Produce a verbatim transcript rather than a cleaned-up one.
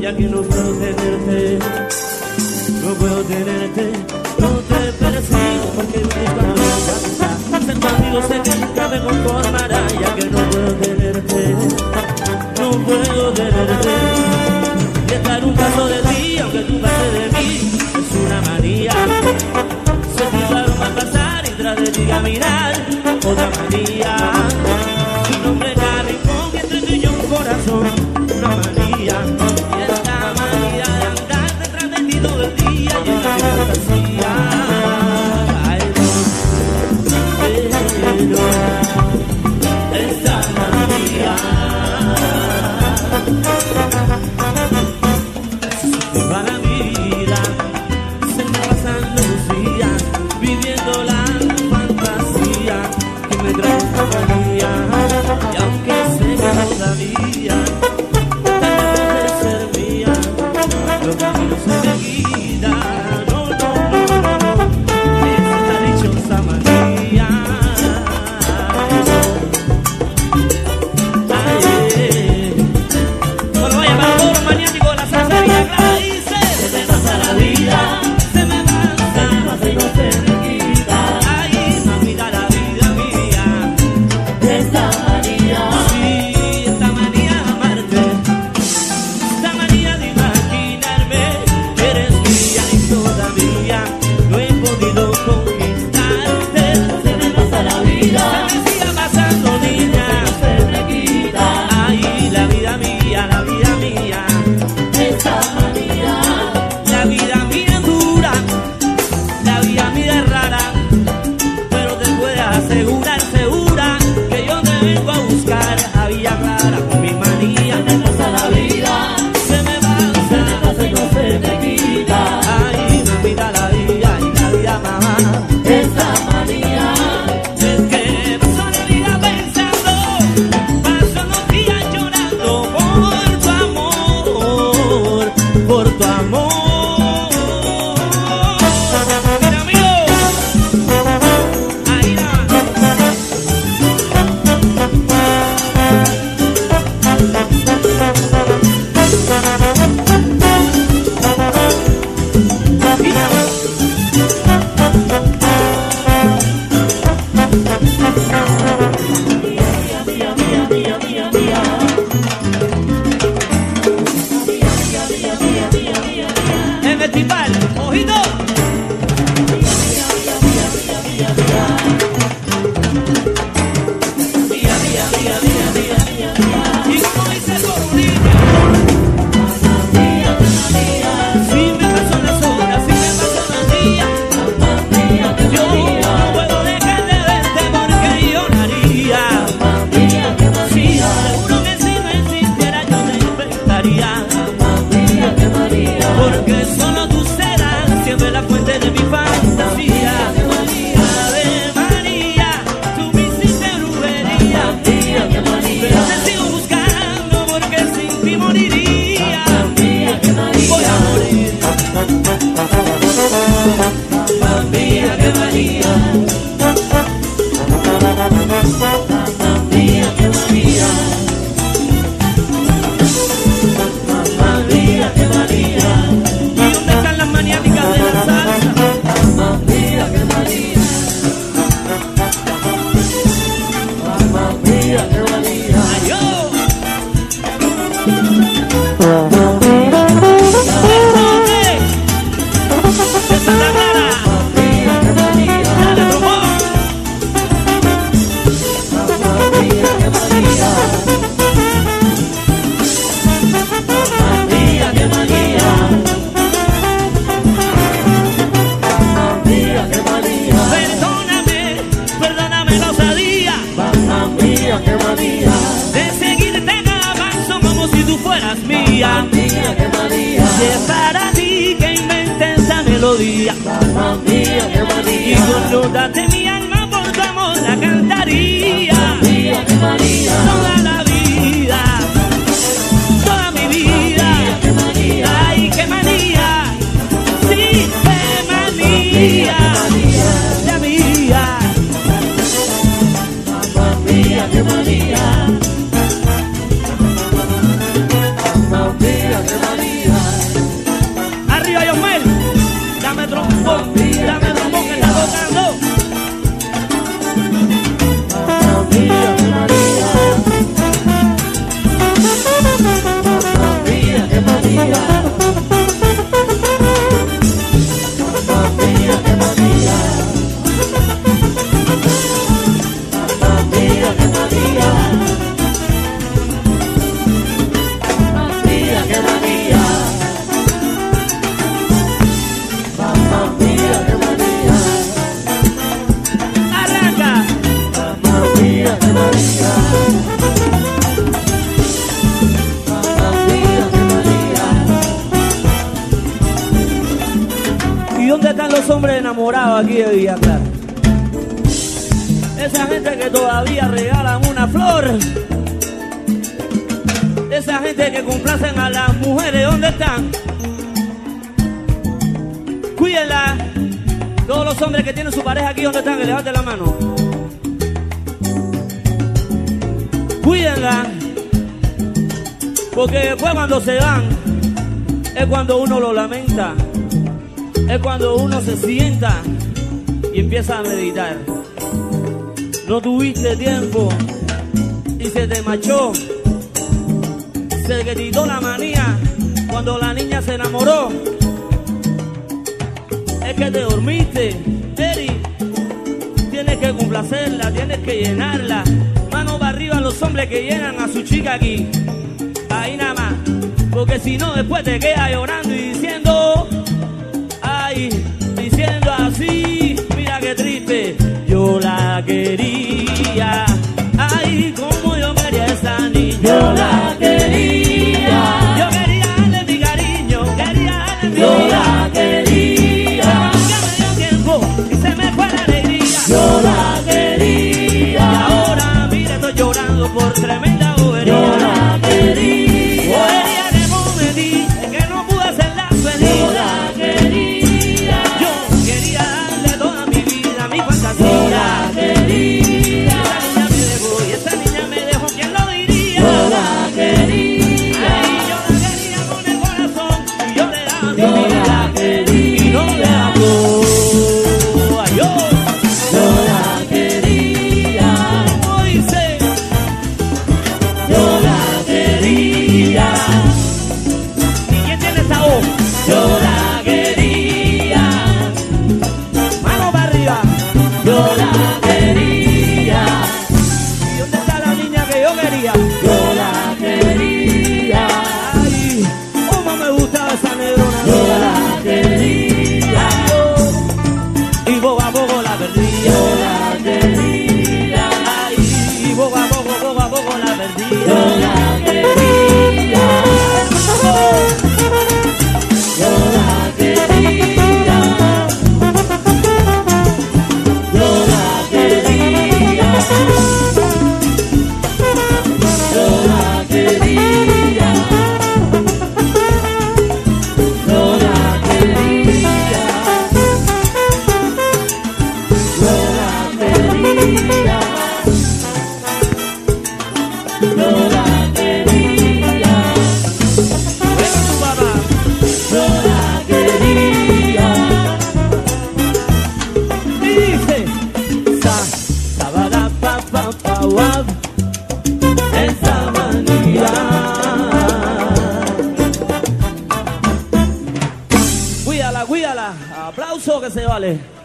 ya que no puedo tenerte, no puedo tenerte, no te persigo porque me cuando me ser tu amigo sé que nunca me conformará, ya que no puedo tenerte, no puedo tenerte, y estar un paso de ti, aunque tú pases de mí, es una manía, sentir tu aroma pasar y tras de ti caminar, otra manía, mi nombre es Carricón, que entre tú y yo un corazón, una manía, y esta manía de andar detrás de ti todo el día, llena de fantasía, ay no, pero esta manía, se va la vida, se me pasan los días, viviendo la fantasía que me trae esta manía, y aunque sé que todavía los caminos se me quitan, no, no, no, no, no, es esta dichosa manía. Ay, eh. Bueno, vaya para todos los maniáticos de la salsería, claro, dice: se me pasa la vida, se me pasa, se me pasa y no se me quita. Ay, mamita, la vida mía, esta manía, sí, esta manía de amarte, esta manía de no he podido conquistarte, se me pasa la vida, se me sigue pasando niña, no se me quita, ay la vida mía, la vida mía, esta manía, la vida mía es dura, la vida mía es rara, pero te puedes asegurar, segura, que yo te vengo a buscar a Villa Clara con mi manía, se me pasa la vida, se me pasa, se me pasa y no se me quita, ay mamita la vida y la vida mamá, esa manía, es que paso la vida pensando, paso los días llorando por tu amor, por tu amor. Mira amigo, ahí nada en el timbal, ojito. Y como dice el corunillo, si me paso las horas, si me paso los días, yo no puedo dejar de verte porque yo no haría. Si seguro que si no existiera yo te inventaría, porque solo tú serás siempre la fuente de mi fantasía. Ave María, tú me hiciste brujería, pero te sigo buscando porque sin ti moriría. Voy a morir. Mamma mía, que María, mamma mía, que María, mamma mía, que María. ¿Y dónde están las maniáticas de la salsa? Mamma mía, que María, mamma mía, que María. ¡Ay, yo! De seguirte cada paso como si tú fueras mía, y es para ti que inventé esa melodía, y con notas de mi alma por tu amor la cantaría, toda la vida, toda mi vida. Ay, qué manía, sí, qué manía, la mía. Mamma mía, qué manía, mamma mía, qué manía. los hombres enamorados aquí de Villa Clara. Esa gente que todavía regalan una flor. Esa gente que complacen a las mujeres, ¿dónde están? Cuídenla. Todos los hombres que tienen su pareja aquí, ¿dónde están? Que levanten la mano. Cuídenla. Porque después cuando se van, es cuando uno lo lamenta. Es cuando uno se sienta y empieza a meditar. No tuviste tiempo y se te machó. Se te quitó la manía cuando la niña se enamoró. Es que te dormiste, Eri. Tienes que complacerla, tienes que llenarla. Mano para arriba los hombres que llenan a su chica aquí. Ahí nada más. Porque si no después te quedas llorando y diciendo, ay, diciendo así, mira qué triste. Yo la quería, ay, como yo quería a esa niña. Yo la quería, yo quería darle mi cariño, quería darle mi yo vida. la quería, Ya me dio tiempo y se me fue la alegría. yo la Y quería, ahora, mira, estoy llorando por tremenda bobería. yo la quería, Bobería que cometí, es que no pude hacerla yo feliz. la quería, Yo quería darle toda mi vida, mi yo fantasía. la quería, Esa niña me dejó y esa niña me dejó, ¿quién lo diría? yo la quería, Ay, yo la quería con el corazón y yo le daba mi yo vida la y no le quería, habló. Ay, yo, yo la quería, como dice, yo la quería, ¿y quién tiene esa voz? yo la quería, Mano para arriba. yo la quería, ¿Y dónde está la niña que yo quería? yo la quería, Ay, cómo me gustaba esa negrona. yo la quería, Ay, yo, y poco a poco la perdí. yo la quería, Ay, y poco a poco, poco a poco la perdí. yo la quería, yo la quería, yo la quería, yo la quería, yo la quería, yo la quería, yo la quería, Ven tu papá. yo la quería, Y dice, sa, sabada, pa, pa, pa, wab, esa manía, cuídala, cuídala. Aplauso que se vale.